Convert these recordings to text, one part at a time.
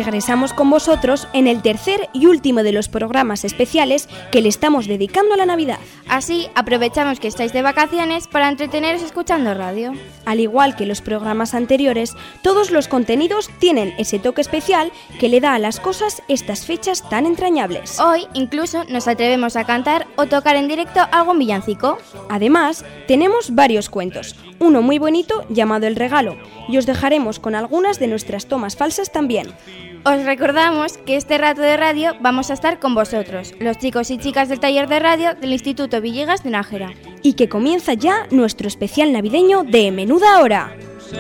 regresamos con vosotros en el tercer y último de los programas especiales que le estamos dedicando a la Navidad. Así aprovechamos que estáis de vacaciones para entreteneros escuchando radio. Al igual que los programas anteriores, todos los contenidos tienen ese toque especial que le da a las cosas estas fechas tan entrañables. Hoy incluso nos atrevemos a cantar o tocar en directo algún villancico. Además, tenemos varios cuentos, uno muy bonito llamado El Regalo, y os dejaremos con algunas de nuestras tomas falsas también. Os recordamos que este rato de radio vamos a estar con vosotros, los chicos y chicas del taller de radio del Instituto Villegas de Nájera. Y que comienza ya nuestro especial navideño de Menuda Hora.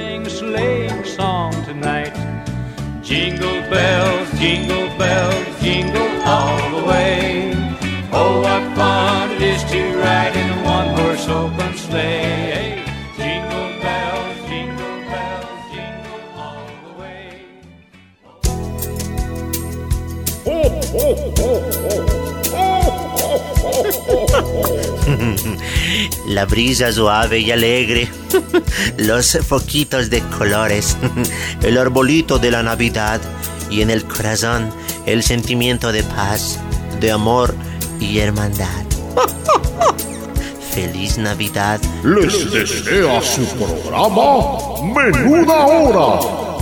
Jingle bells, jingle all the way. Oh, what fun it is to ride in a one-horse open sleigh. Jingle bells, jingle all the way. La brisa suave y alegre, los foquitos de colores, el arbolito de la Navidad y en el corazón el sentimiento de paz, de amor y hermandad. ¡Feliz Navidad! Les desea su programa Menuda Hora.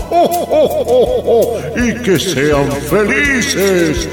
Y que sean felices.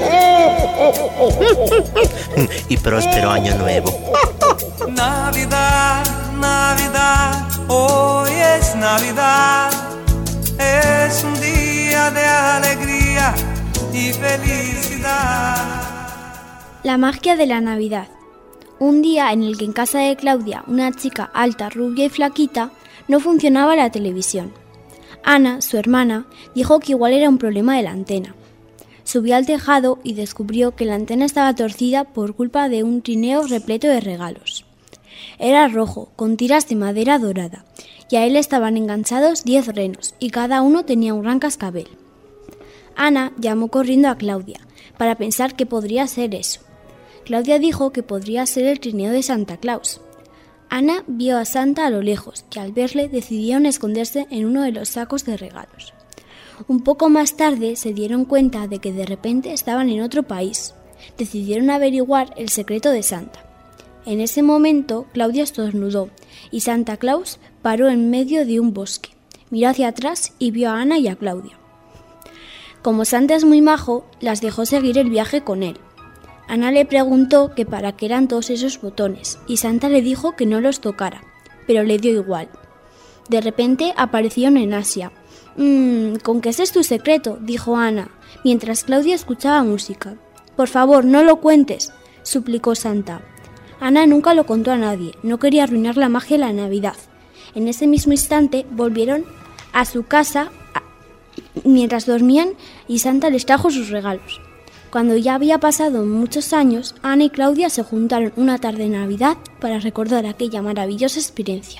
Y próspero año nuevo. Navidad, Navidad, hoy es Navidad. Es un día de alegría y felicidad. La magia de la Navidad. Un día en el que en casa de Claudia, una chica alta, rubia y flaquita, no funcionaba la televisión. Ana, su hermana, dijo que igual era un problema de la antena. Subió al tejado y descubrió que la antena estaba torcida por culpa de un trineo repleto de regalos. Era rojo, con tiras de madera dorada, y a él estaban enganchados 10 renos, y cada uno tenía un gran cascabel. Ana llamó corriendo a Claudia, para pensar qué podría ser eso. Claudia dijo que podría ser el trineo de Santa Claus. Ana vio a Santa a lo lejos y al verle decidieron esconderse en uno de los sacos de regalos. Un poco más tarde se dieron cuenta de que de repente estaban en otro país. Decidieron averiguar el secreto de Santa. En ese momento Claudia estornudó y Santa Claus paró en medio de un bosque. Miró hacia atrás y vio a Ana y a Claudia. Como Santa es muy majo, las dejó seguir el viaje con él. Ana le preguntó que para qué eran todos esos botones y Santa le dijo que no los tocara, pero le dio igual. De repente aparecieron en Asia. ¿Con qué ese es tu secreto?, dijo Ana, mientras Claudia escuchaba música. Por favor, no lo cuentes, suplicó Santa. Ana nunca lo contó a nadie, no quería arruinar la magia de la Navidad. En ese mismo instante volvieron a su casa mientras dormían y Santa les trajo sus regalos. Cuando ya había pasado muchos años, Ana y Claudia se juntaron una tarde de Navidad para recordar aquella maravillosa experiencia.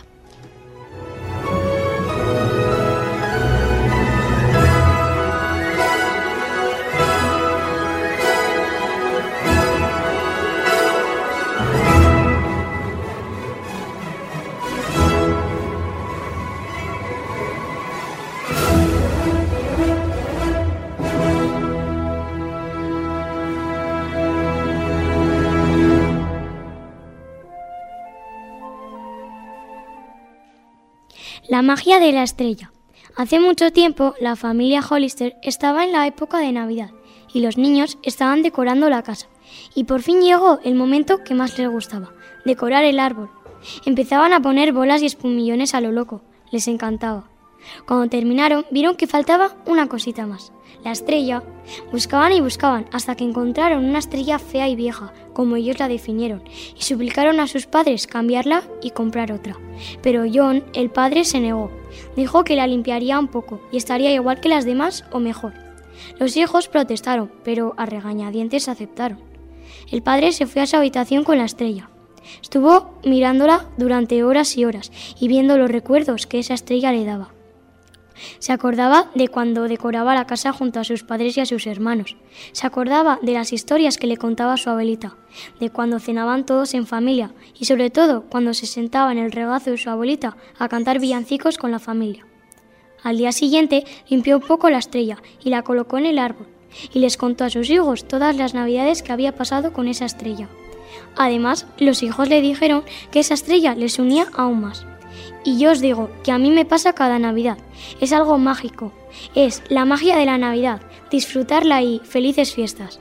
La magia de la estrella. Hace mucho tiempo, la familia Hollister estaba en la época de Navidad y los niños estaban decorando la casa. Y por fin llegó el momento que más les gustaba, decorar el árbol. Empezaban a poner bolas y espumillones a lo loco. Les encantaba. Cuando terminaron, vieron que faltaba una cosita más, la estrella. Buscaban y buscaban hasta que encontraron una estrella fea y vieja, como ellos la definieron, y suplicaron a sus padres cambiarla y comprar otra. Pero John, el padre, se negó. Dijo que la limpiaría un poco y estaría igual que las demás o mejor. Los hijos protestaron, pero a regañadientes aceptaron. El padre se fue a su habitación con la estrella. Estuvo mirándola durante horas y horas y viendo los recuerdos que esa estrella le daba. Se acordaba de cuando decoraba la casa junto a sus padres y a sus hermanos. Se acordaba de las historias que le contaba su abuelita, de cuando cenaban todos en familia y sobre todo cuando se sentaba en el regazo de su abuelita a cantar villancicos con la familia. Al día siguiente limpió un poco la estrella y la colocó en el árbol, y les contó a sus hijos todas las navidades que había pasado con esa estrella. Además, los hijos le dijeron que esa estrella les unía aún más. Y yo os digo que a mí me pasa cada Navidad. Es algo mágico. Es la magia de la Navidad. Disfrutarla y felices fiestas.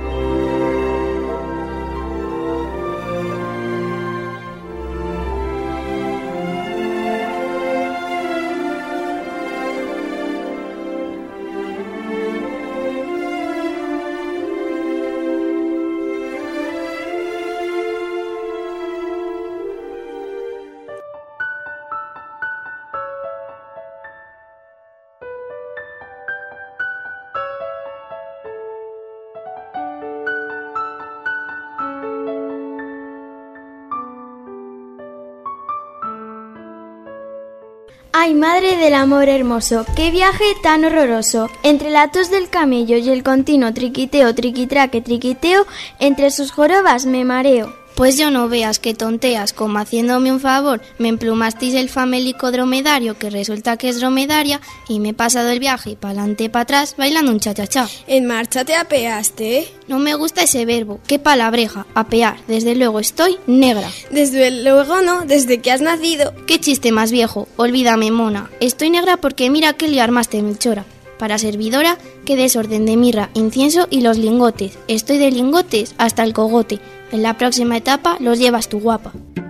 ¡Ay, madre del amor hermoso! ¡Qué viaje tan horroroso! Entre la tos del camello y el continuo triquiteo, triquitraque, triquiteo, entre sus jorobas me mareo. Pues yo no veas que tonteas, como haciéndome un favor, me emplumasteis el famélico dromedario, que resulta que es dromedaria, y me he pasado el viaje pa'lante pa' atrás bailando un cha-cha-cha. ¿En marcha te apeaste? No me gusta ese verbo, qué palabreja, apear, desde luego estoy negra. Desde luego no, desde que has nacido. Qué chiste más viejo, olvídame mona, estoy negra porque mira qué lío armaste, Melchora. Para servidora, qué desorden de mirra, incienso y los lingotes. Estoy de lingotes hasta el cogote. En la próxima etapa los llevas tu guapa.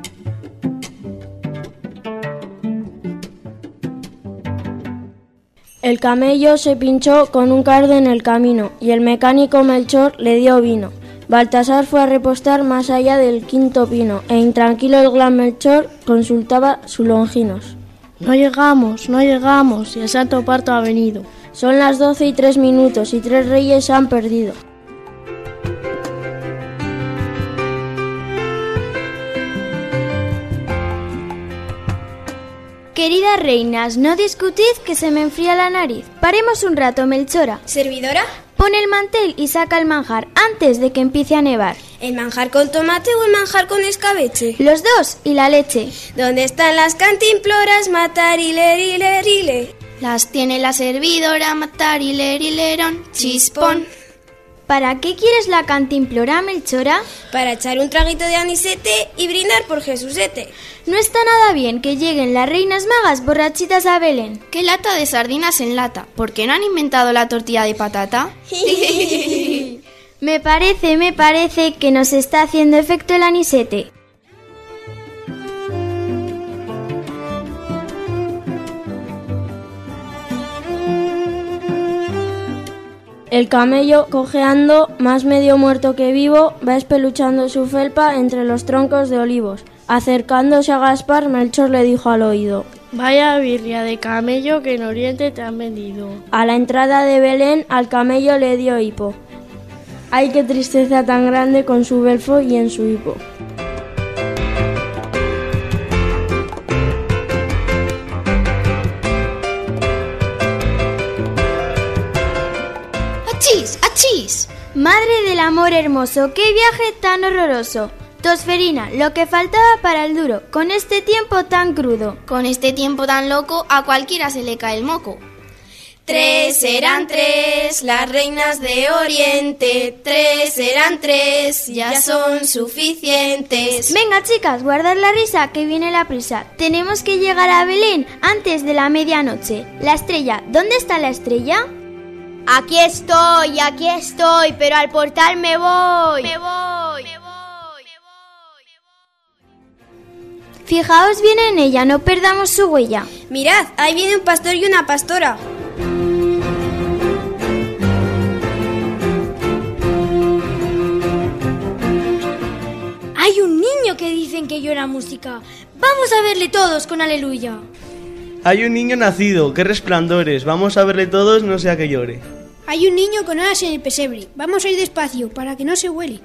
El camello se pinchó con un cardo en el camino y el mecánico Melchor le dio vino. Baltasar fue a repostar más allá del quinto pino e intranquilo el gran Melchor consultaba sus longinos. No llegamos y el santo parto ha venido. Son las 12:03 y 3 reyes se han perdido. Queridas reinas, no discutid que se me enfría la nariz. Paremos un rato, Melchora. ¿Servidora? Pon el mantel y saca el manjar antes de que empiece a nevar. ¿El manjar con tomate o el manjar con escabeche? Los dos y la leche. ¿Dónde están las cantimploras? Matarilerile. Las tiene la servidora, matarilerillerón, chispón. ¿Para qué quieres la cantimplora, Melchora? Para echar un traguito de anisete y brindar por Jesusete. No está nada bien que lleguen las reinas magas borrachitas a Belén. ¿Qué lata de sardinas en lata? ¿Por qué no han inventado la tortilla de patata? Me parece que nos está haciendo efecto el anisete. El camello, cojeando, más medio muerto que vivo, va espeluchando su felpa entre los troncos de olivos. Acercándose a Gaspar, Melchor le dijo al oído: Vaya birria de camello que en Oriente te han vendido. A la entrada de Belén, al camello le dio hipo. ¡Ay, qué tristeza tan grande con su belfo y en su hipo! ¡Achís! ¡Achís! Madre del amor hermoso, qué viaje tan horroroso. Tosferina, lo que faltaba para el duro, con este tiempo tan crudo. Con este tiempo tan loco, a cualquiera se le cae el moco. 3 eran 3, las reinas de Oriente. 3 eran 3, ya son suficientes. Venga, chicas, guardad la risa, que viene la prisa. Tenemos que llegar a Belén antes de la medianoche. La estrella, ¿dónde está la estrella? Aquí estoy, pero al portal me voy. Fijaos bien en ella, no perdamos su huella. Mirad, ahí viene un pastor y una pastora. Hay un niño que dicen que llora música. Vamos a verle todos con aleluya. Hay un niño nacido, qué resplandores. Vamos a verle todos, no sea que llore. Hay un niño con alas en el pesebre. Vamos a ir despacio para que no se huele.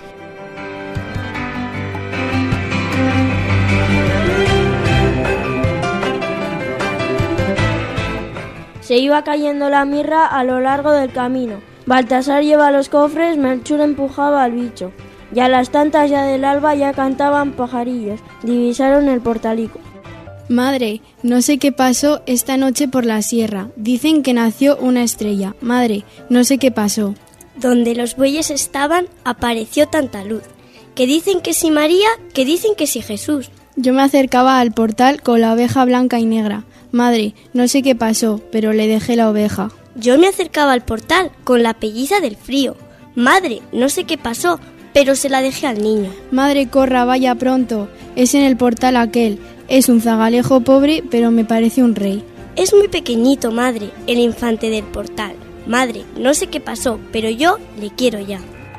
Se iba cayendo la mirra a lo largo del camino. Baltasar lleva los cofres, Melchor empujaba al bicho. Y a las tantas ya del alba ya cantaban pajarillos. Divisaron el portalico. Madre, no sé qué pasó esta noche por la sierra. Dicen que nació una estrella. Madre, no sé qué pasó. Donde los bueyes estaban, apareció tanta luz. Que dicen que si María, que dicen que si Jesús. Yo me acercaba al portal con la oveja blanca y negra. Madre, no sé qué pasó, pero le dejé la oveja. Yo me acercaba al portal con la pelliza del frío. Madre, no sé qué pasó, pero se la dejé al niño. Madre, corra, vaya pronto. Es en el portal aquel. Es un zagalejo pobre, pero me parece un rey. Es muy pequeñito, madre, el infante del portal. Madre, no sé qué pasó, pero yo le quiero ya.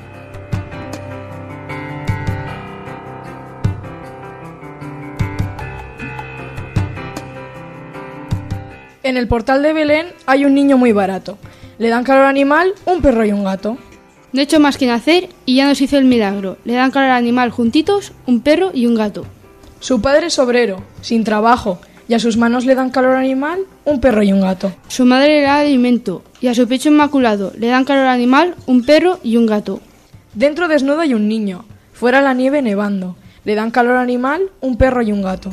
En el portal de Belén hay un niño muy barato. Le dan calor animal, un perro y un gato. No he hecho más que nacer y ya nos hizo el milagro. Le dan calor animal juntitos, un perro y un gato. Su padre es obrero, sin trabajo, y a sus manos le dan calor animal, un perro y un gato. Su madre le da alimento y a su pecho inmaculado le dan calor animal, un perro y un gato. Dentro desnudo hay un niño, fuera la nieve nevando. Le dan calor animal, un perro y un gato.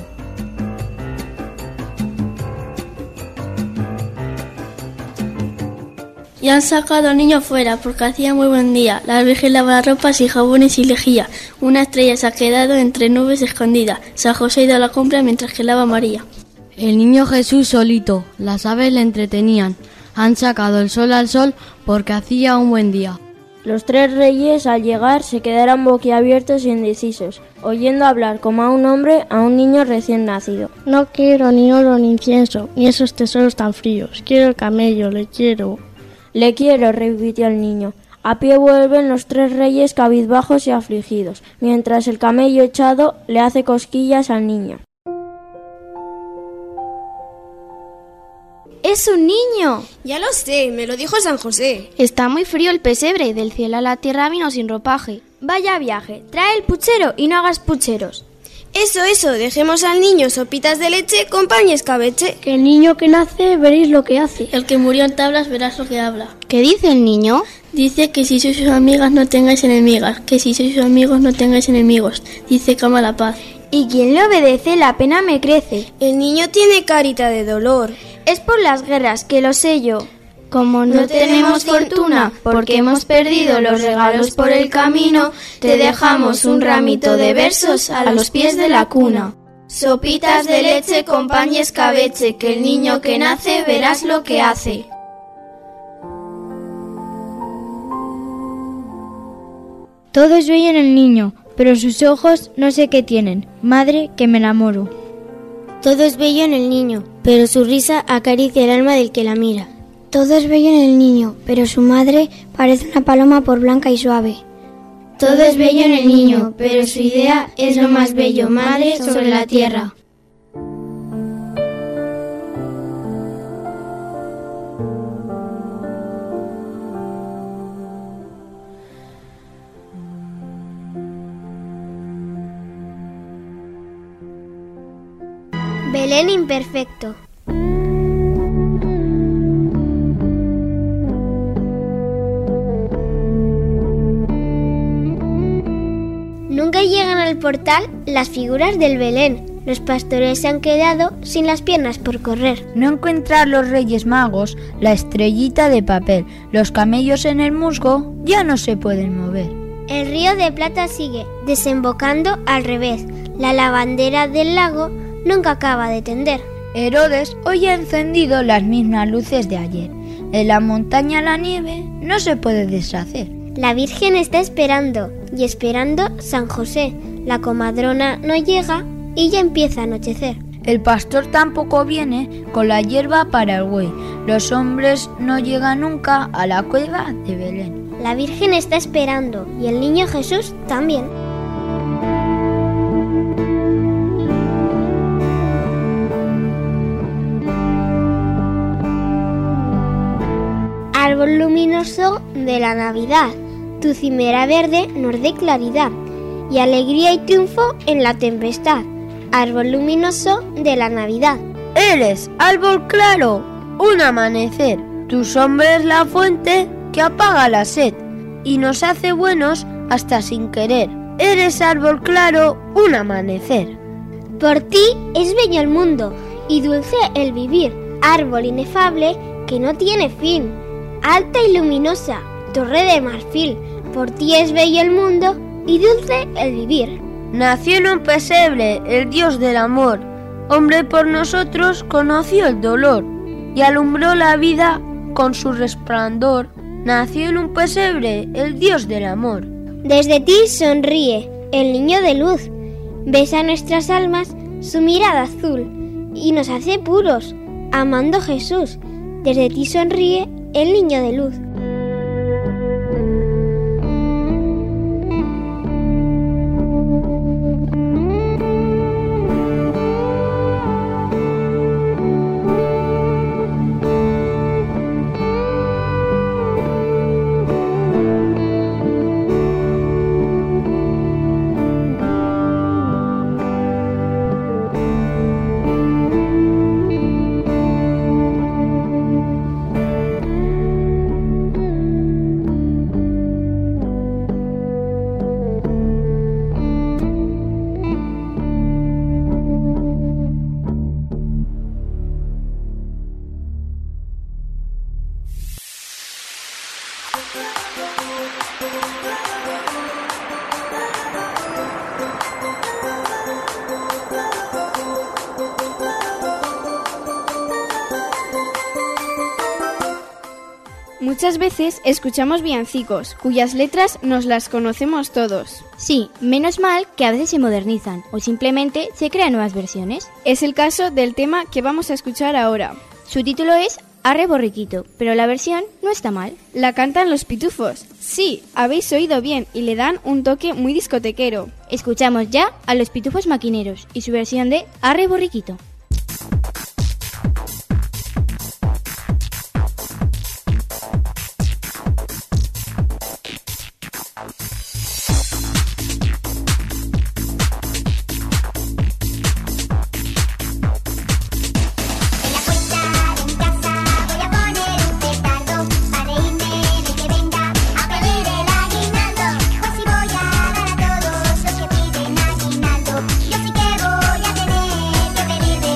Y han sacado al niño fuera porque hacía muy buen día. La Virgen lavaba ropas y jabones y lejía. Una estrella se ha quedado entre nubes escondida. San José ha ido a la compra mientras que lava María. El niño Jesús solito, las aves le entretenían. Han sacado el sol al sol porque hacía un buen día. Los tres reyes al llegar se quedaron boquiabiertos y indecisos, oyendo hablar como a un hombre a un niño recién nacido. No quiero ni oro ni incienso, ni esos tesoros tan fríos. Quiero el camello, le quiero. Le quiero, repitió el niño. A pie vuelven los tres reyes cabizbajos y afligidos, mientras el camello echado le hace cosquillas al niño. ¡Es un niño! Ya lo sé, me lo dijo San José. Está muy frío el pesebre, del cielo a la tierra vino sin ropaje. Vaya viaje, trae el puchero y no hagas pucheros. Eso, dejemos al niño sopitas de leche con pan y escabeche. Que el niño que nace veréis lo que hace. El que murió en tablas verás lo que habla. ¿Qué dice el niño? Dice que si sois sus amigas no tengáis enemigas, que si sois sus amigos no tengáis enemigos. Dice que ama la paz. Y quien le obedece, la pena me crece. El niño tiene carita de dolor. Es por las guerras, que lo sé yo. Como no tenemos fortuna, porque hemos perdido los regalos por el camino, te dejamos un ramito de versos a los pies de la cuna. Sopitas de leche con pan y escabeche, que el niño que nace verás lo que hace. Todo es bello en el niño, pero sus ojos no sé qué tienen. Madre, que me enamoro. Todo es bello en el niño, pero su risa acaricia el alma del que la mira. Todo es bello en el niño, pero su madre parece una paloma por blanca y suave. Todo es bello en el niño, pero su idea es lo más bello, madre sobre la tierra. Belén imperfecto. Nunca llegan al portal las figuras del Belén. Los pastores se han quedado sin las piernas por correr. No encuentran los Reyes Magos la estrellita de papel. Los camellos en el musgo ya no se pueden mover. El río de plata sigue desembocando al revés. La lavandera del lago nunca acaba de tender. Herodes hoy ha encendido las mismas luces de ayer. En la montaña la nieve no se puede deshacer. La Virgen está esperando y esperando San José. La comadrona no llega y ya empieza a anochecer. El pastor tampoco viene con la hierba para el buey. Los hombres no llegan nunca a la cueva de Belén. La Virgen está esperando y el niño Jesús también. Árbol luminoso de la Navidad, tu cimera verde nos dé claridad y alegría y triunfo en la tempestad. Árbol luminoso de la Navidad. Eres árbol claro, un amanecer. Tu sombra es la fuente que apaga la sed y nos hace buenos hasta sin querer. Eres árbol claro, un amanecer. Por ti es bello el mundo y dulce el vivir, árbol inefable que no tiene fin, alta y luminosa, torre de marfil, por ti es bello el mundo y dulce el vivir. Nació en un pesebre el Dios del amor, hombre por nosotros conoció el dolor y alumbró la vida con su resplandor. Nació en un pesebre el Dios del amor. Desde ti sonríe el niño de luz, besa nuestras almas su mirada azul y nos hace puros, amando Jesús. Desde ti sonríe el niño de luz. Muchas veces escuchamos villancicos, cuyas letras nos las conocemos todos. Sí, menos mal que a veces se modernizan o simplemente se crean nuevas versiones. Es el caso del tema que vamos a escuchar ahora. Su título es Arre borriquito, pero la versión no está mal. La cantan los Pitufos. Sí, habéis oído bien y le dan un toque muy discotequero. Escuchamos ya a los Pitufos Maquineros y su versión de Arre borriquito. Yo sí que voy a tener que pedir de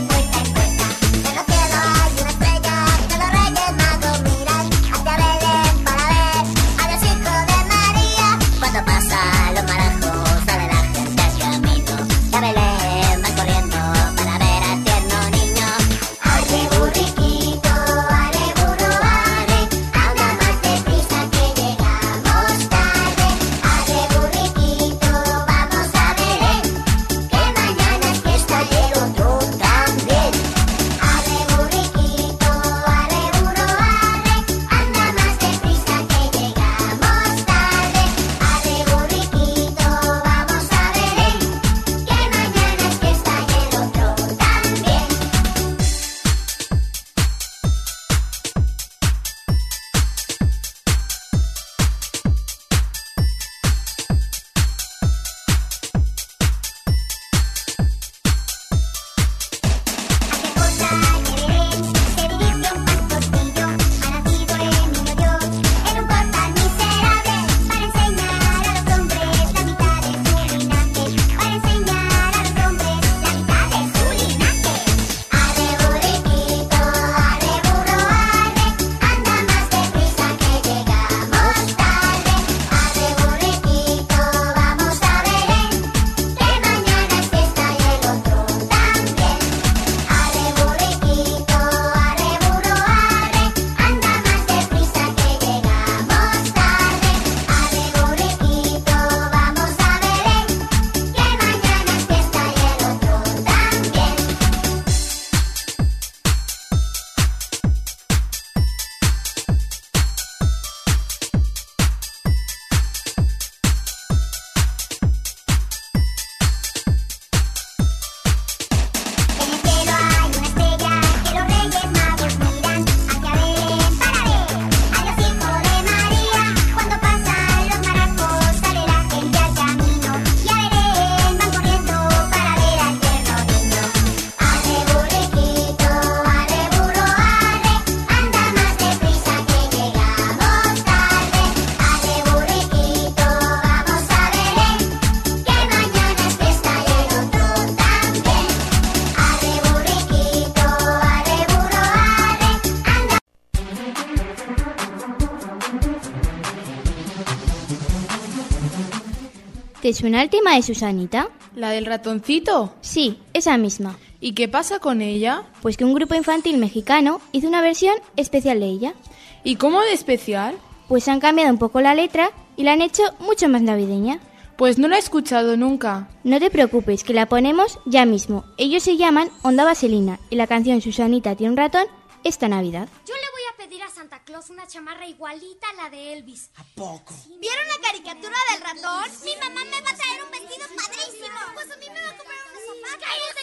¿Te suena el tema de Susanita? ¿La del ratoncito? Sí, esa misma. ¿Y qué pasa con ella? Pues que un grupo infantil mexicano hizo una versión especial de ella. ¿Y cómo de especial? Pues han cambiado un poco la letra y la han hecho mucho más navideña. Pues no la he escuchado nunca. No te preocupes, que la ponemos ya mismo. Ellos se llaman Onda Vaselina y la canción Susanita tiene un ratón esta Navidad. Yo le voy a pedir a Santa Claus una chamarra igualita a la de Elvis. ¿A poco? ¿Vieron la caricatura del ratón? Mi mamá me va a traer un vestido padrísimo. Pues a mí me va a comprar unos zapatos. ¡Cállese,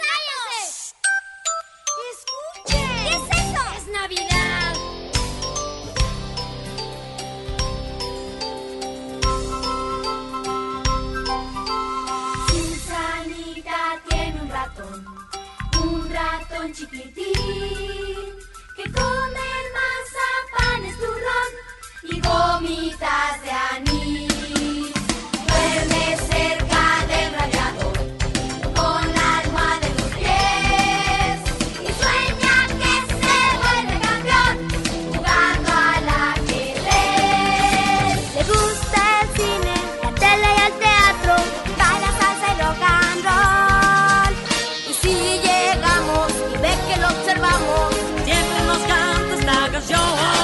cállese! ¡Escuchen! ¿Qué es eso? ¡Es Navidad! Susanita tiene un ratón chiquitín, que come mazapanes, turrón y gomitas de anís. Duerme cerca del radiador, con la almohada en los pies, y sueña que se vuelve campeón, jugando al ajedrez. Le gusta el cine, la tele y el teatro, baila salsa y rock and roll. Y si llegamos y ve que lo observamos, siempre nos canta esta canción.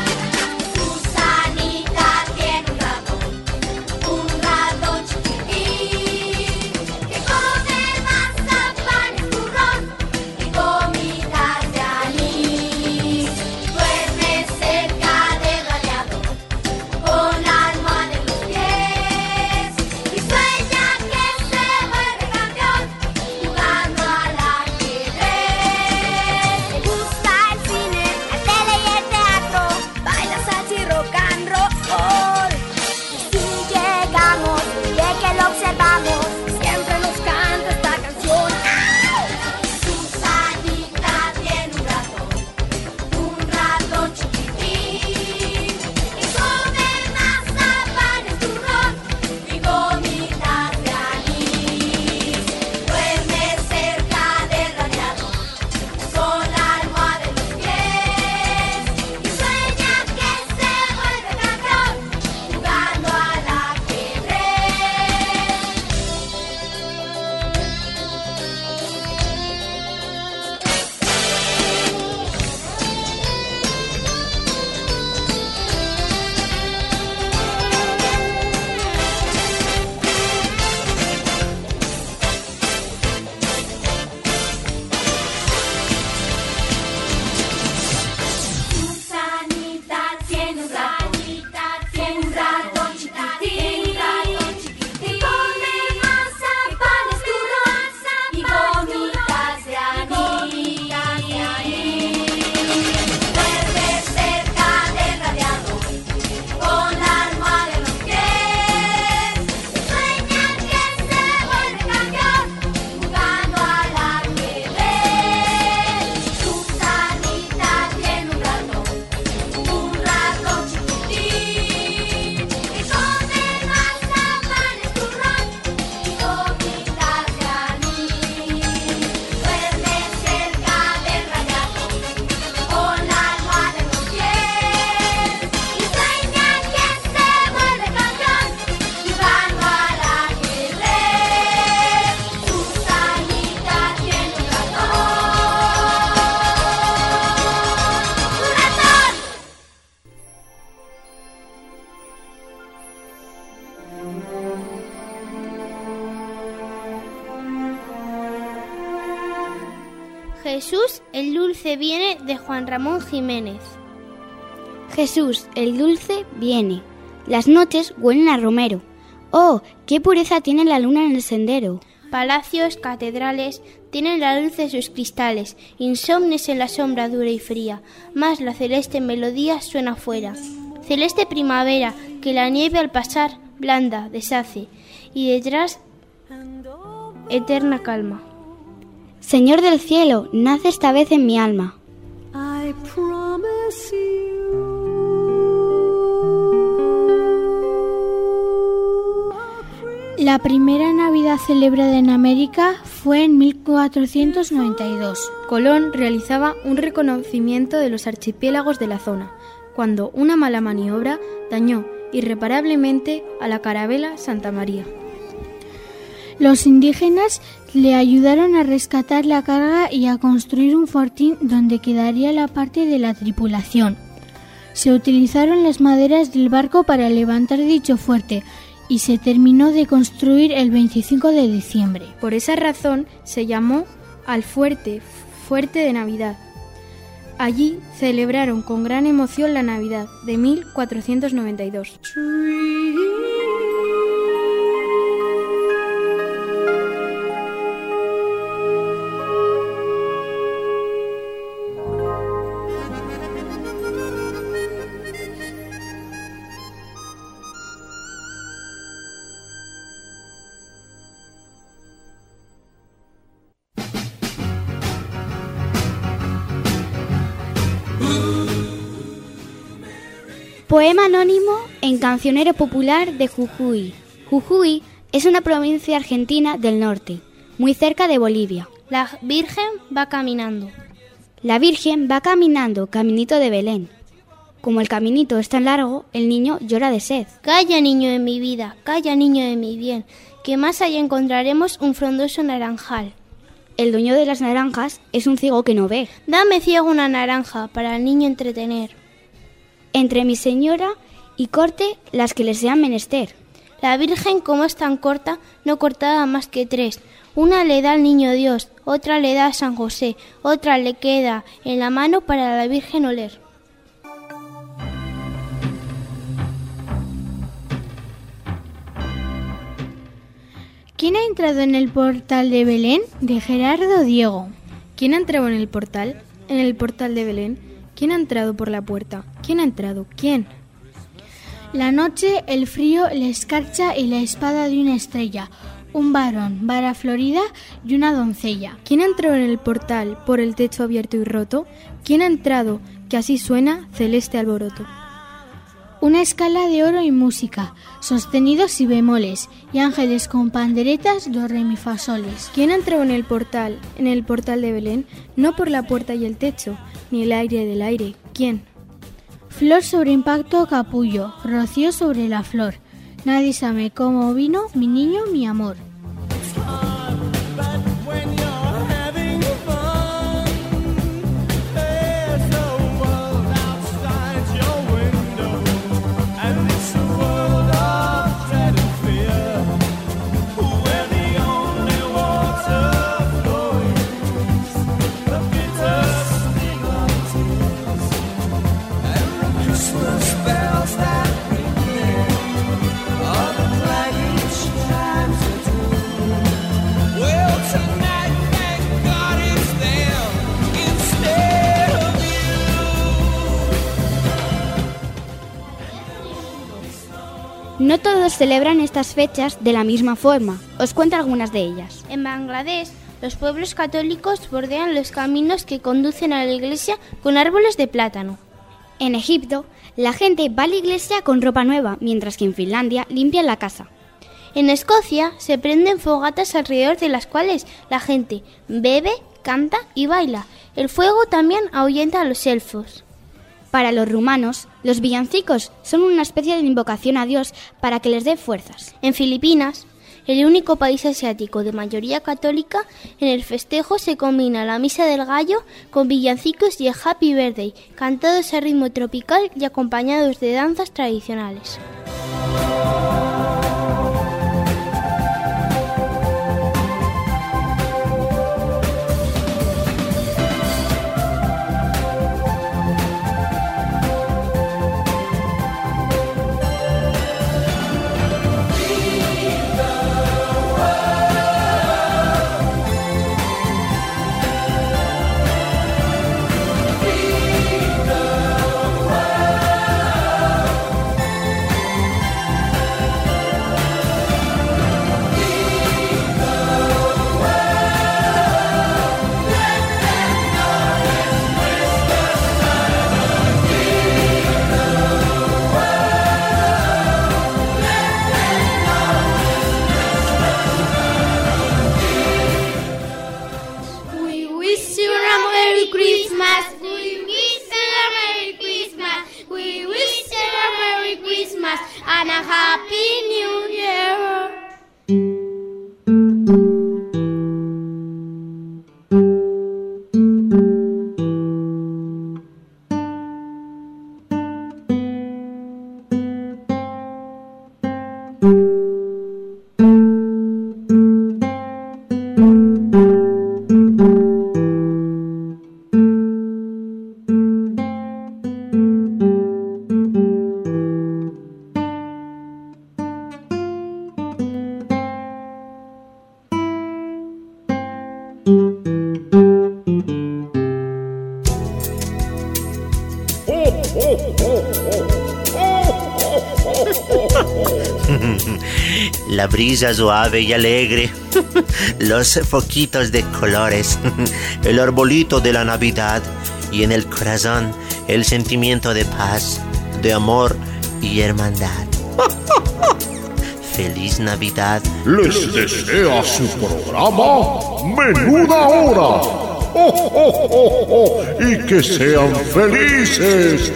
Jesús el Dulce viene, de Juan Ramón Jiménez. Jesús el Dulce viene. Las noches huelen a romero. ¡Oh, qué pureza tiene la luna en el sendero! Palacios, catedrales, tienen la luz de sus cristales, insomnes en la sombra dura y fría, mas la celeste melodía suena fuera. Celeste primavera, que la nieve al pasar, blanda, deshace, y detrás, eterna calma. Señor del cielo, nace esta vez en mi alma. I promise you. La primera Navidad celebrada en América fue en 1492. Colón realizaba un reconocimiento de los archipiélagos de la zona, cuando una mala maniobra dañó irreparablemente a la carabela Santa María. Los indígenas le ayudaron a rescatar la carga y a construir un fortín donde quedaría la parte de la tripulación. Se utilizaron las maderas del barco para levantar dicho fuerte y se terminó de construir el 25 de diciembre. Por esa razón se llamó al fuerte de Navidad. Allí celebraron con gran emoción la Navidad de 1492. Poema anónimo en Cancionero Popular de Jujuy. Jujuy es una provincia argentina del norte, muy cerca de Bolivia. La Virgen va caminando. La Virgen va caminando, caminito de Belén. Como el caminito es tan largo, el niño llora de sed. Calla, niño de mi vida, calla, niño de mi bien, que más allá encontraremos un frondoso naranjal. El dueño de las naranjas es un ciego que no ve. Dame, ciego, una naranja para el niño entretener. Entre mi señora y corte las que le sean menester. La Virgen, como es tan corta, no cortaba más que 3. Una le da al niño Dios, otra le da a San José, otra le queda en la mano para la Virgen oler. ¿Quién ha entrado en el portal de Belén? De Gerardo Diego. ¿Quién ha entrado en el portal? En el portal de Belén. ¿Quién ha entrado por la puerta? ¿Quién ha entrado? ¿Quién? La noche, el frío, la escarcha y la espada de una estrella. Un varón, vara florida y una doncella. ¿Quién ha entrado en el portal por el techo abierto y roto? ¿Quién ha entrado? Que así suena celeste alboroto. Una escala de oro y música, sostenidos y bemoles, y ángeles con panderetas, do, re, mi, fa, soles. ¿Quién ha entrado en el portal de Belén? No por la puerta y el techo, ni el aire del aire. ¿Quién? Flor sobre impacto capullo, rocío sobre la flor. Nadie sabe cómo vino mi niño, mi amor. No todos celebran estas fechas de la misma forma. Os cuento algunas de ellas. En Bangladesh, los pueblos católicos bordean los caminos que conducen a la iglesia con árboles de plátano. En Egipto, la gente va a la iglesia con ropa nueva, mientras que en Finlandia limpian la casa. En Escocia se prenden fogatas alrededor de las cuales la gente bebe, canta y baila. El fuego también ahuyenta a los elfos. Para los rumanos, los villancicos son una especie de invocación a Dios para que les dé fuerzas. En Filipinas, el único país asiático de mayoría católica, en el festejo se combina la misa del gallo con villancicos y el Happy Birthday, cantados a ritmo tropical y acompañados de danzas tradicionales. And a Happy New Year. La brisa suave y alegre, los foquitos de colores, el arbolito de la Navidad y en el corazón el sentimiento de paz, de amor y hermandad. ¡Feliz Navidad! Les desea su programa Menuda Hora. Y que sean felices.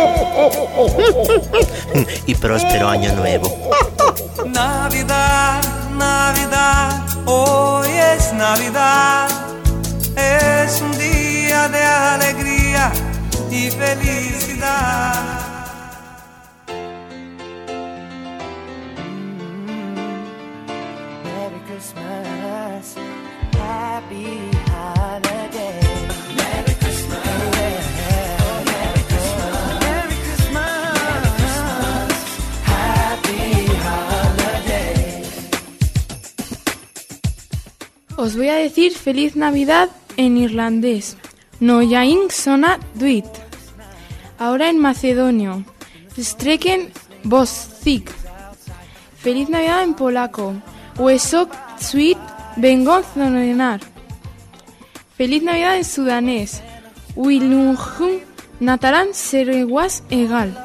Y próspero año nuevo. Navidad, Navidad, hoy es Navidad. Es un día de alegría y felicidad. Merry Christmas, happy holiday. Merry Christmas, Merry Christmas, Merry Christmas, happy holiday. Os voy a decir Feliz Navidad en irlandés. No jaing sona duit. Ahora en macedonio. Streken boszik. Feliz Navidad en polaco. Wesok sweet vengo zonenar. Feliz Navidad en sudanés. Wilunjun nataran sereguas egal.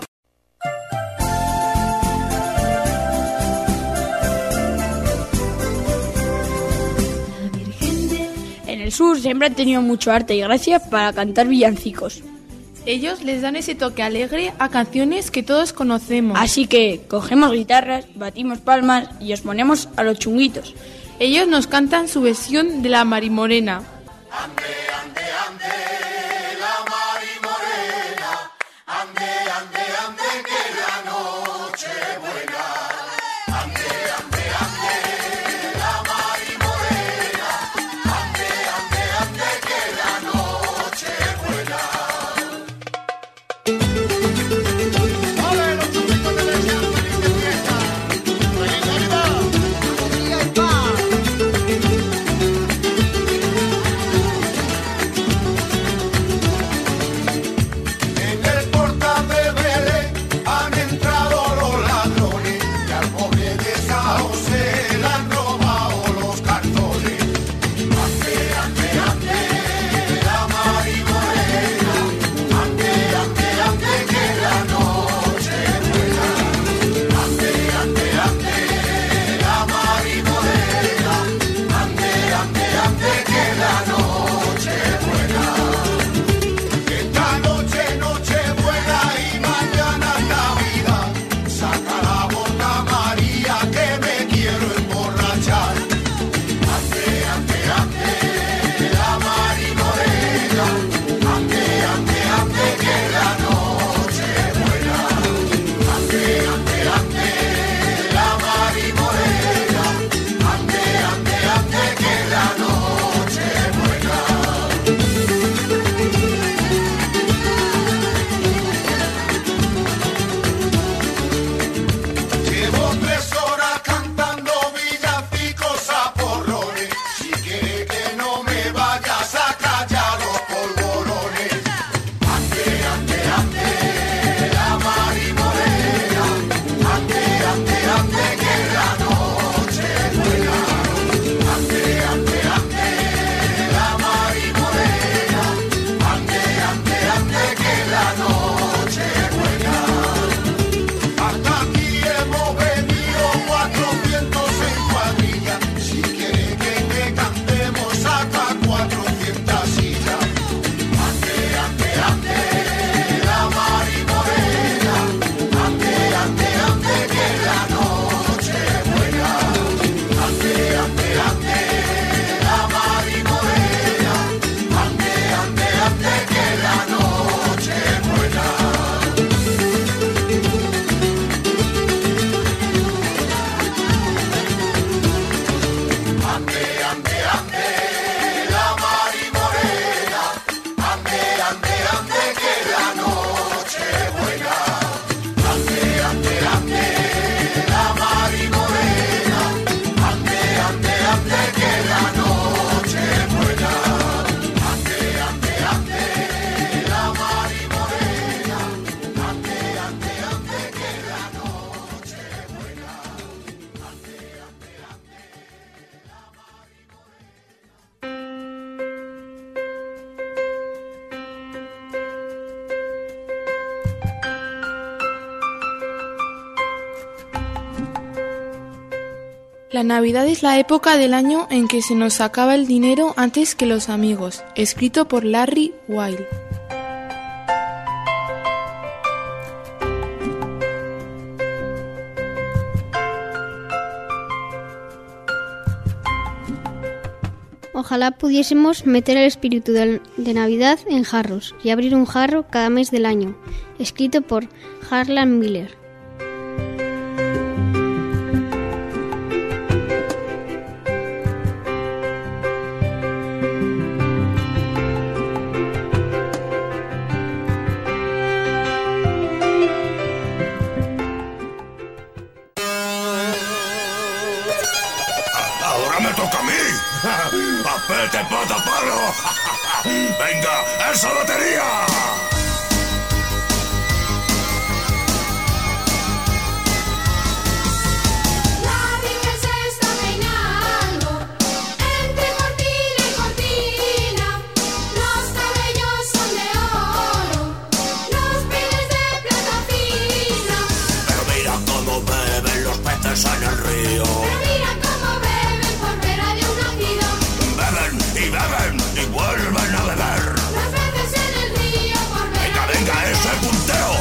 En el sur siempre han tenido mucho arte y gracia para cantar villancicos. Ellos les dan ese toque alegre a canciones que todos conocemos. Así que cogemos guitarras, batimos palmas y os ponemos a los chunguitos. Ellos nos cantan su versión de la Marimorena. La Navidad es la época del año en que se nos acaba el dinero antes que los amigos. Escrito por Larry Wilde. Ojalá pudiésemos meter el espíritu de Navidad en jarros y abrir un jarro cada mes del año. Escrito por Harlan Miller. Ahora me toca a mí. ¡Apete, pata, palo! ¡Venga, esa lotería! En el río. Pero mira cómo beben por ver a Dios nacido. Beben y vuelven a beber. Los peces en el río por ver. Venga, venga, ese puntero.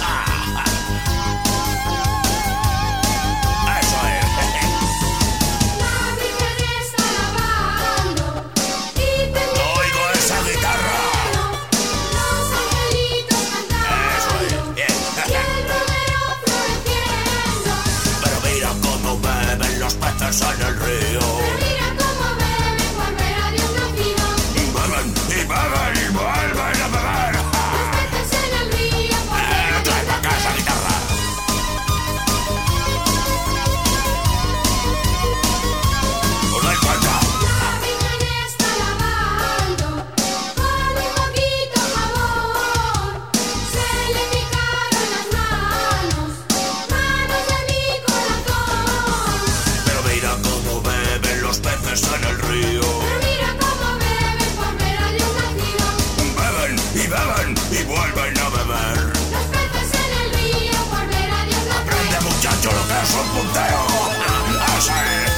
Eso es. La Virgen está lavando y tendiendo. Oigo esa guitarra. Los angelitos cantando. Eso es. Bien. Y el romero floreciendo. Pero mira cómo beben los peces en el río. Pero mira cómo beben por ver a Dios nacido. Beben y vuelven a beber. Los peces en el río por ver a Dios trae para acá esa guitarra. ¿Os dais cuenta? La Virgen está lavando con un poquito jabón. Se le picaron las manos de mi corazón. Pero mira cómo beben los peces en el río. Pero mira cómo beben por ver a Dios nacido. Beben y vuelven a beber. Los peces en el río por ver a Dios nacido. Aprende, muchacho, lo que es un puntero. ¡Así!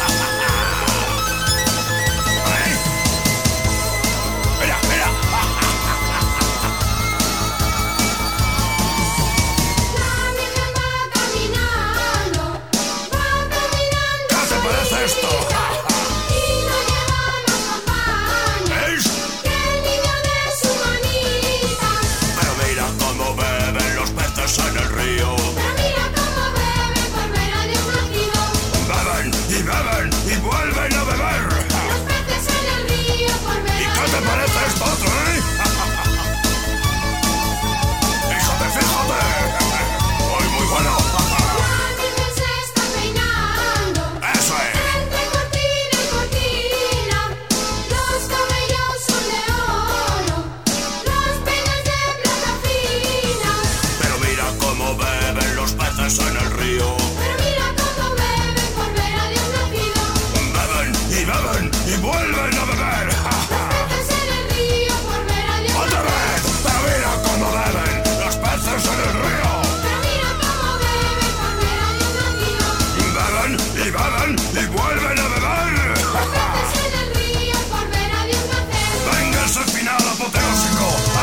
¡Ay! Mira, mira. La Virgen va caminando. ¿Qué te parece esto? Y no lleva más campaña. ¿Veis? Que el niño de su manita. Pero mira cómo beben los peces en el río. Pero mira cómo beben por ver a Dios nacido. Beben y vuelven a beber. Los peces en el río por ver a Dios nacido. ¿Y qué te parece esto otro, Fíjate. Muy bueno. La Virgen se está peinando. Eso es. Entre cortina y cortina. Los cabellos son de oro. Los peines de plata fina. Pero mira cómo beben los peces en el río. Pero mira cómo beben por ver a Dios nacido. Beben y vuelven a beber. Los peces en el río por ver a Dios nacido. ¡Otra vez! Pero mira cómo beben los peces en el río. Pero mira cómo beben por ver a Dios nacido. Beben y vuelven a beber. Los peces en el río por ver a Dios nacer. Venga ese final apoteósico.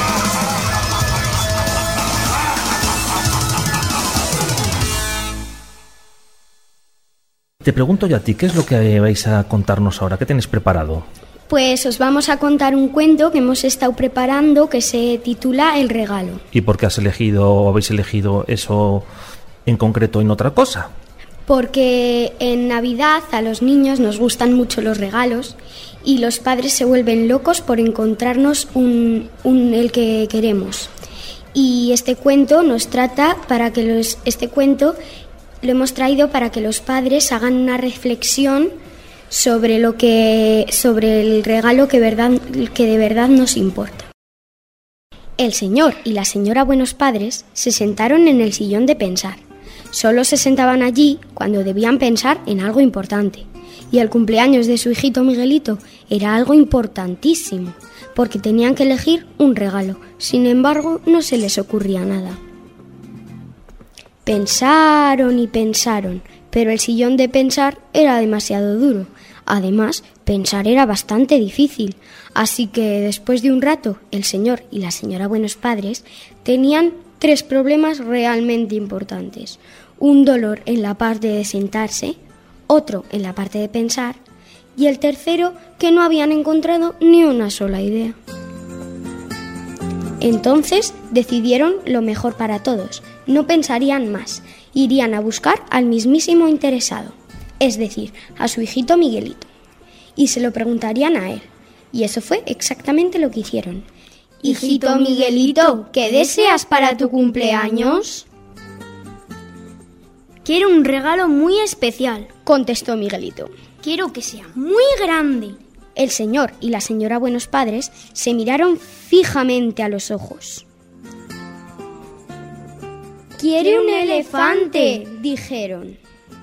Te pregunto yo a ti, ¿qué es lo que vais a contarnos ahora? ¿Qué tenéis preparado? Pues os vamos a contar un cuento que hemos estado preparando que se titula El regalo. ¿Y por qué has elegido o habéis elegido eso en concreto y no otra cosa? Porque en Navidad a los niños nos gustan mucho los regalos y los padres se vuelven locos por encontrarnos el que queremos. Y este cuento nos trata para que este cuento lo hemos traído para que los padres hagan una reflexión sobre el regalo que de verdad nos importa. El señor y la señora Buenos Padres se sentaron en el sillón de pensar. Solo se sentaban allí cuando debían pensar en algo importante. Y el cumpleaños de su hijito Miguelito era algo importantísimo, porque tenían que elegir un regalo. Sin embargo, no se les ocurría nada. Pensaron y pensaron, pero el sillón de pensar era demasiado duro. Además, pensar era bastante difícil, así que después de un rato, el señor y la señora Buenos Padres tenían 3 problemas realmente importantes. Un dolor en la parte de sentarse, otro en la parte de pensar, y el tercero que no habían encontrado ni una sola idea. Entonces decidieron lo mejor para todos, no pensarían más, irían a buscar al mismísimo interesado, es decir, a su hijito Miguelito, y se lo preguntarían a él, y eso fue exactamente lo que hicieron. Hijito Miguelito, ¿qué deseas para tu cumpleaños? Quiero un regalo muy especial, contestó Miguelito. Quiero que sea muy grande. El señor y la señora Buenos Padres se miraron fijamente a los ojos. ¡Quiere un elefante!, dijeron.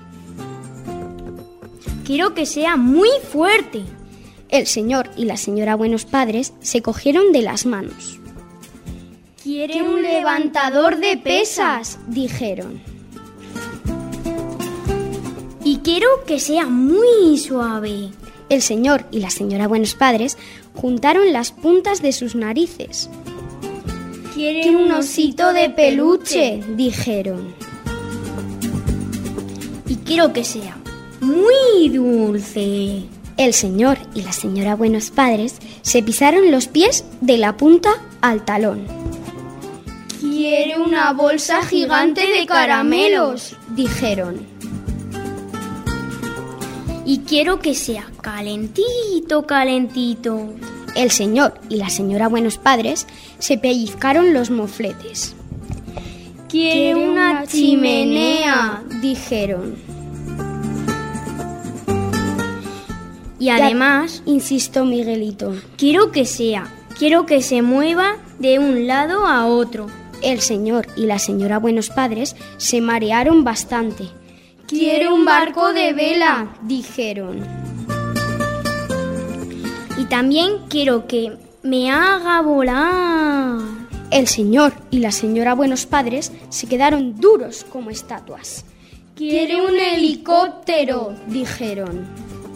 Quiero que sea muy fuerte. El señor y la señora Buenos Padres se cogieron de las manos. ¡Quiere un levantador de pesas!, dijeron. Y quiero que sea muy suave. El señor y la señora Buenos Padres juntaron las puntas de sus narices. ¡Quiere un osito de peluche!, dijeron. Y quiero que sea muy dulce. El señor y la señora Buenos Padres se pisaron los pies de la punta al talón. ¡Quiere una bolsa gigante de caramelos!, dijeron. Y quiero que sea calentito, calentito. El señor y la señora Buenos Padres se pellizcaron los mofletes. ¡Quiere una chimenea!, dijeron. Y además, insistió Miguelito, quiero que se mueva de un lado a otro. El señor y la señora Buenos Padres se marearon bastante. ¡Quiere un barco de vela!, dijeron. Y también quiero que me haga volar. El señor y la señora Buenos Padres se quedaron duros como estatuas. ¡Quiere un helicóptero!, dijeron.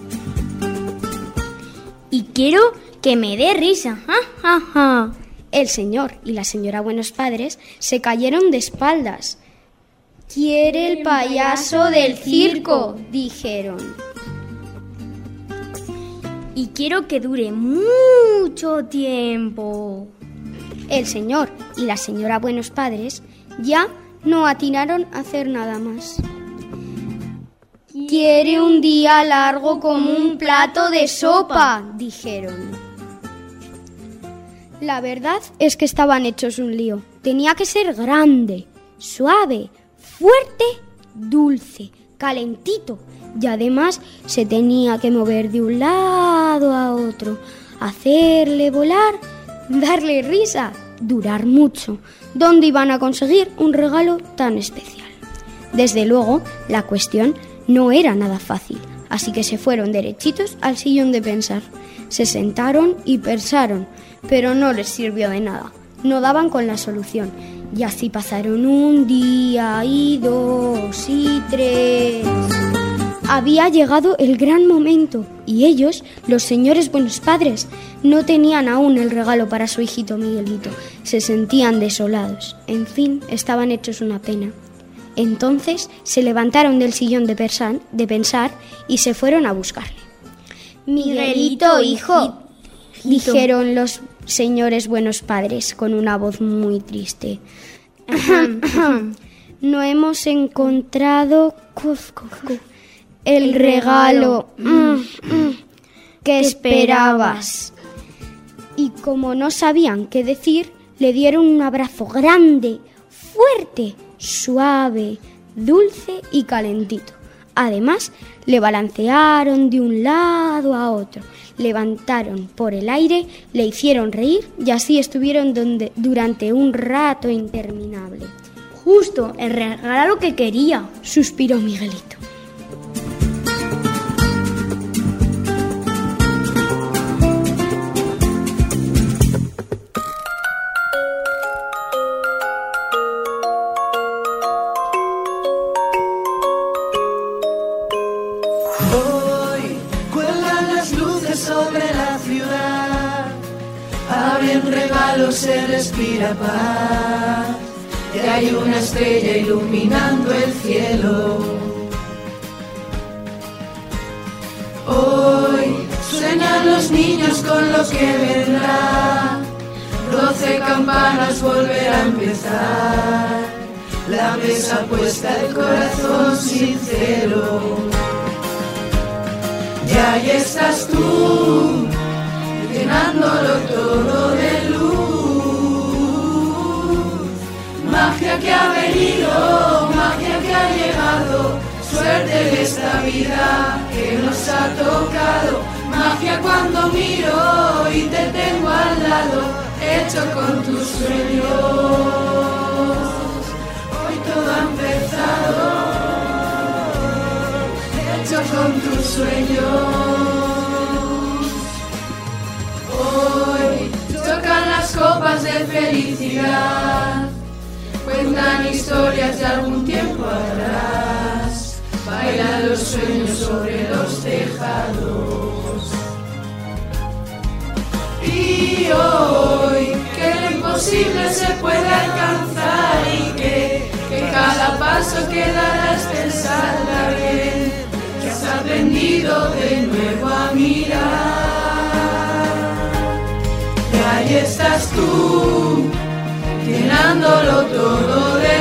Y quiero que me dé risa. ¡Ja, ja, ja! El señor y la señora Buenos Padres se cayeron de espaldas. ¡Quiere el payaso del circo!, dijeron. Y quiero que dure mucho tiempo. El señor y la señora Buenos Padres ya no atinaron a hacer nada más. ¡Quiere un día largo como un plato de sopa!, dijeron. La verdad es que estaban hechos un lío. Tenía que ser grande, suave, fuerte, dulce, calentito, y además se tenía que mover de un lado a otro, hacerle volar, darle risa, durar mucho. ¿Dónde iban a conseguir un regalo tan especial? Desde luego, la cuestión no era nada fácil, así que se fueron derechitos al sillón de pensar. Se sentaron y pensaron, pero no les sirvió de nada. No daban con la solución. Y así pasaron un día y 2 y 3. Había llegado el gran momento y ellos, los señores Buenos Padres, no tenían aún el regalo para su hijito Miguelito. Se sentían desolados. En fin, estaban hechos una pena. Entonces se levantaron del sillón de pensar y se fueron a buscarle. Miguelito, hijo, dijeron los señores Buenos Padres con una voz muy triste. No hemos encontrado el regalo que esperabas. Y como no sabían qué decir, le dieron un abrazo grande, fuerte, suave, dulce y calentito. Además, le balancearon de un lado a otro, levantaron por el aire, le hicieron reír y así estuvieron durante un rato interminable. Justo el regalo que quería, suspiró Miguelito. Abren regalos, se respira paz, y hay una estrella iluminando el cielo. Hoy sueñan los niños con lo que vendrá, 12 campanas volver a empezar, la mesa puesta, el corazón sincero. Y ahí estás tú, llenándolo todo de luz. Magia que ha venido, magia que ha llegado, suerte de esta vida que nos ha tocado. Magia cuando miro y te tengo al lado, hecho con tus sueños. Hoy todo ha empezado, hecho con tus sueños. Hoy tocan las copas de felicidad, cuentan historias de algún tiempo atrás, bailan los sueños sobre los tejados. Y hoy que lo imposible se puede alcanzar y que cada paso que darás te salga bien, que has aprendido de nuevo a mirar. Y ahí estás tú, llenándolo todo de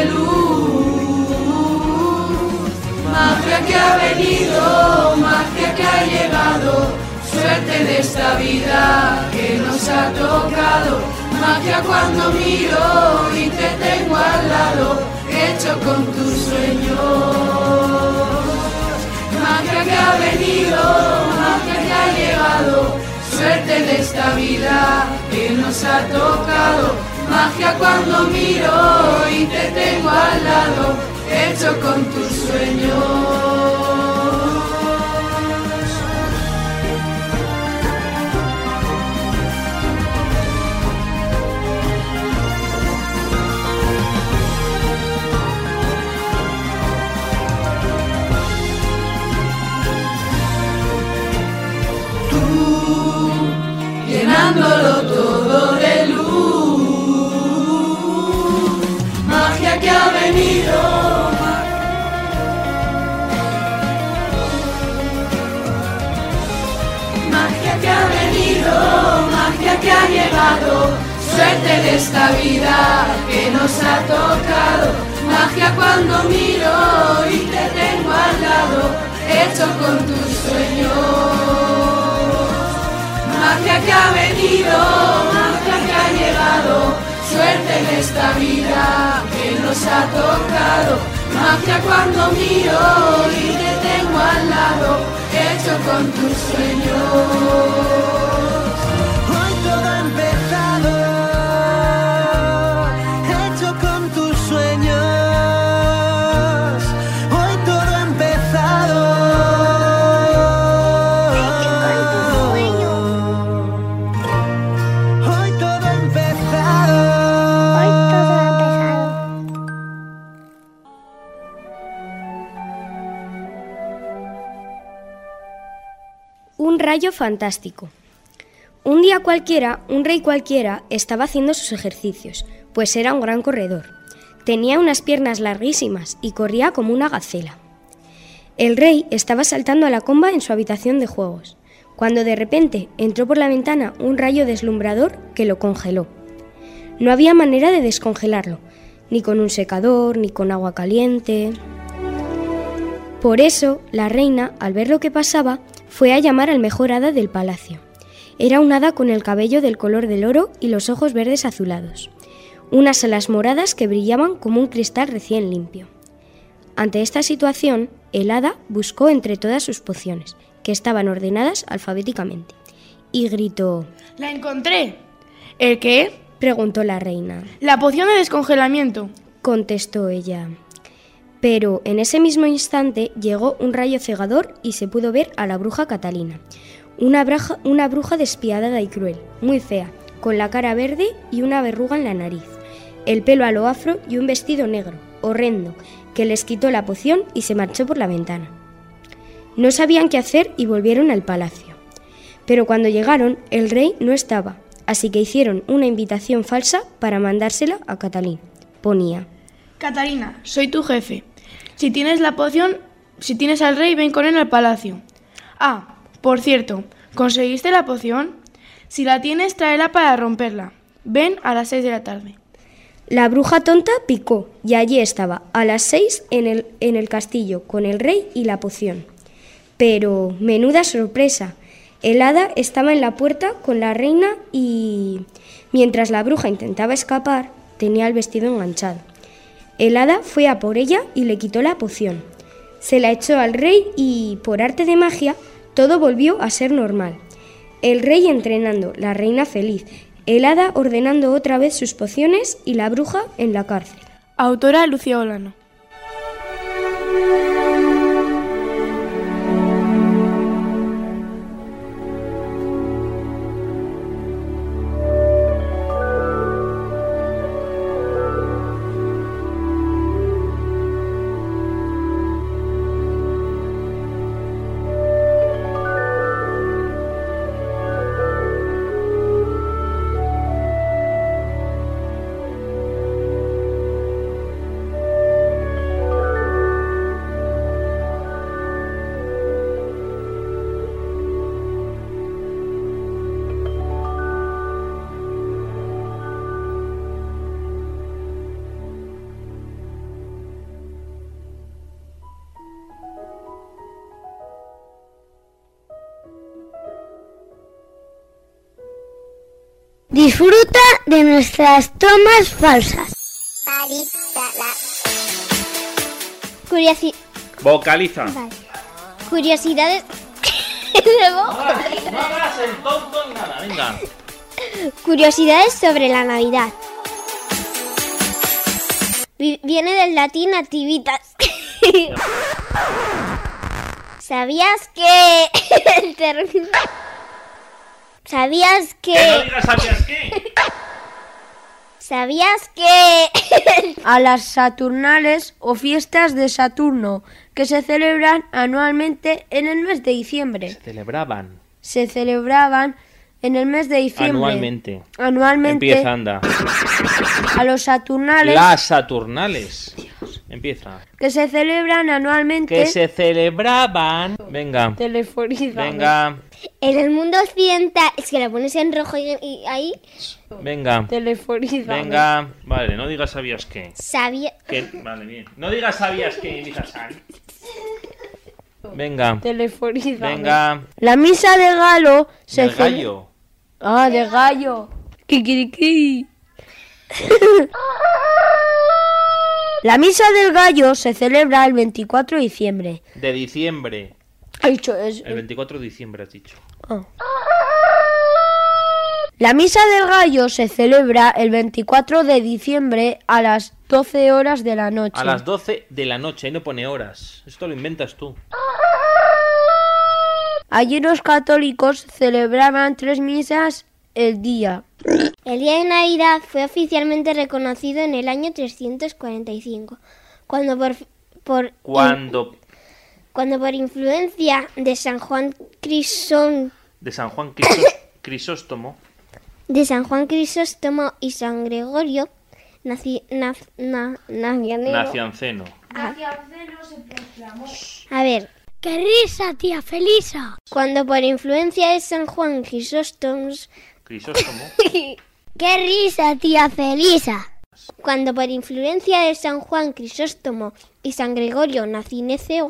luz. Magia que ha venido, magia que ha llegado, suerte de esta vida que nos ha tocado. Magia cuando miro y te tengo al lado, hecho con tus sueños. Magia que ha venido, magia que ha llegado, suerte de esta vida que nos ha tocado. Magia cuando miro y te tengo al lado, hecho con tus sueños. Tú, llenándolo todo de luz. Magia que ha venido, magia que ha venido, magia que ha llegado, suerte de esta vida que nos ha tocado. Magia cuando miro y te tengo al lado, hecho con tus sueños. Magia que ha venido, magia que ha llegado, suerte en esta vida que nos ha tocado. Magia cuando miro y te tengo al lado, hecho con tus sueños. Hoy todo ha empezado, hecho con tus sueños. Hoy todo ha empezado, hecho con tus sueños. Hoy todo ha empezado, hoy todo ha empezado. Un rayo fantástico. Un día cualquiera, un rey cualquiera estaba haciendo sus ejercicios, pues era un gran corredor. Tenía unas piernas larguísimas y corría como una gacela. El rey estaba saltando a la comba en su habitación de juegos, cuando de repente entró por la ventana un rayo deslumbrador que lo congeló. No había manera de descongelarlo, ni con un secador, ni con agua caliente. Por eso, la reina, al ver lo que pasaba, fue a llamar al mejor hada del palacio. Era un hada con el cabello del color del oro y los ojos verdes azulados, unas alas moradas que brillaban como un cristal recién limpio. Ante esta situación, el hada buscó entre todas sus pociones, que estaban ordenadas alfabéticamente, y gritó: ¡La encontré! ¿El qué?, preguntó la reina. La poción de descongelamiento, contestó ella. Pero en ese mismo instante llegó un rayo cegador y se pudo ver a la bruja Catalina, una bruja despiadada y cruel, muy fea, con la cara verde y una verruga en la nariz, el pelo a lo afro y un vestido negro, horrendo, que les quitó la poción y se marchó por la ventana. No sabían qué hacer y volvieron al palacio. Pero cuando llegaron, el rey no estaba. así que hicieron una invitación falsa para mandársela a Catalín. Ponía: Catalina, soy tu jefe. Si tienes la poción, si tienes al rey, ven con él al palacio. Ah, por cierto, ¿conseguiste la poción? Si la tienes, tráela para romperla. Ven a las 6 de la tarde. La bruja tonta picó y allí estaba, a las 6 en el castillo, con el rey y la poción. Pero, menuda sorpresa, el hada estaba en la puerta con la reina y, mientras la bruja intentaba escapar, tenía el vestido enganchado. El hada fue a por ella y le quitó la poción. Se la echó al rey y, por arte de magia, todo volvió a ser normal. El rey entrenando, la reina feliz, el hada ordenando otra vez sus pociones y la bruja en la cárcel. Autora Lucía Olano. Disfruta de nuestras tomas falsas. Vocaliza. Vale. Curiosidades. No hagas el tonto ni nada, venga. Curiosidades sobre la Navidad. Viene del latín nativitas. ¿Sabías que el término... ¿Sabías que... Que no digas sabías qué. ¿Sabías que... A las Saturnales o fiestas de Saturno, que se celebran anualmente en el mes de diciembre. Se celebraban en el mes de diciembre. Anualmente. Empieza, anda. A los Saturnales. Las Saturnales. Empieza. Que se celebran anualmente. Que se celebraban. Venga. Telefoniza. Venga. En el mundo occidental, es que la pones en rojo y ahí. Venga. Telefoniza. Venga. Vale, no digas sabías qué. Vale, bien. No digas sabías qué, digas Venga. Telefoniza. Venga. La misa de Galo se Del gallo. Ah, de gallo. Kikiriki. La misa del gallo se celebra el 24 de diciembre. De diciembre. Ha dicho eso. El 24 de diciembre has dicho. Ah. La misa del gallo se celebra el 24 de diciembre a las 12 horas de la noche. A las 12 de la noche, ahí no pone horas. Esto lo inventas tú. Allí los católicos celebraban 3 misas el día. El día de Navidad fue oficialmente reconocido en el año 345, cuando por influencia de San Juan Crisóstomo de San Juan Crisóstomo y San Gregorio Nacianceno. A ver. ¡Qué risa, tía Felisa! Cuando por influencia de San Juan Crisóstomo... ¡Qué risa, tía Felisa! Cuando por influencia de San Juan Crisóstomo y San Gregorio Nacianceno...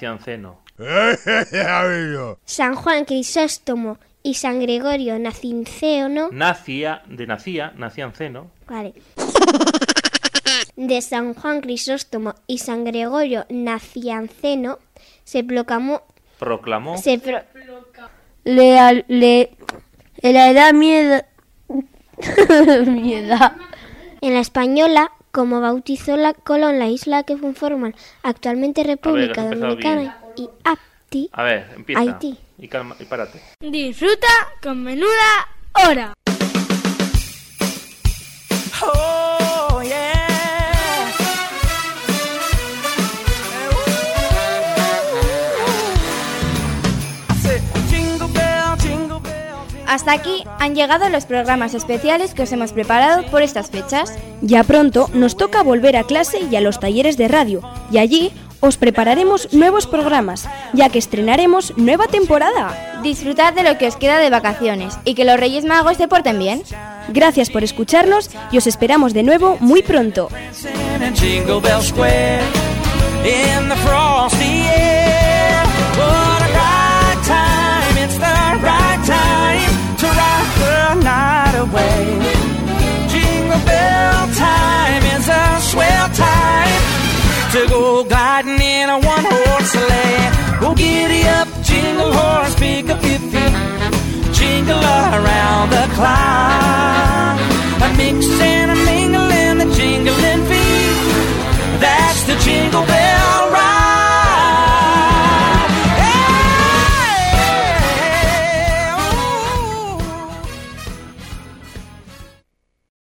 San Juan Crisóstomo y San Gregorio Nacianceno... Nacianceno. Vale. De San Juan Crisóstomo y San Gregorio Nacianceno se proclamó... En la edad mieda... En la española, como bautizó Colón la isla que conforman actualmente República Dominicana y Haití. A ver, empieza. Haití. Y calma, y párate. Disfruta con menuda hora. Oh, yeah. Hasta aquí han llegado los programas especiales que os hemos preparado por estas fechas. Ya pronto nos toca volver a clase y a los talleres de radio, y allí os prepararemos nuevos programas, ya que estrenaremos nueva temporada. Disfrutad de lo que os queda de vacaciones y que los Reyes Magos se porten bien. Gracias por escucharnos y os esperamos de nuevo muy pronto. To go gliding in a one-horse sleigh. Go giddy up, jingle horse, pick up your feet. Jingle around the clock. Mix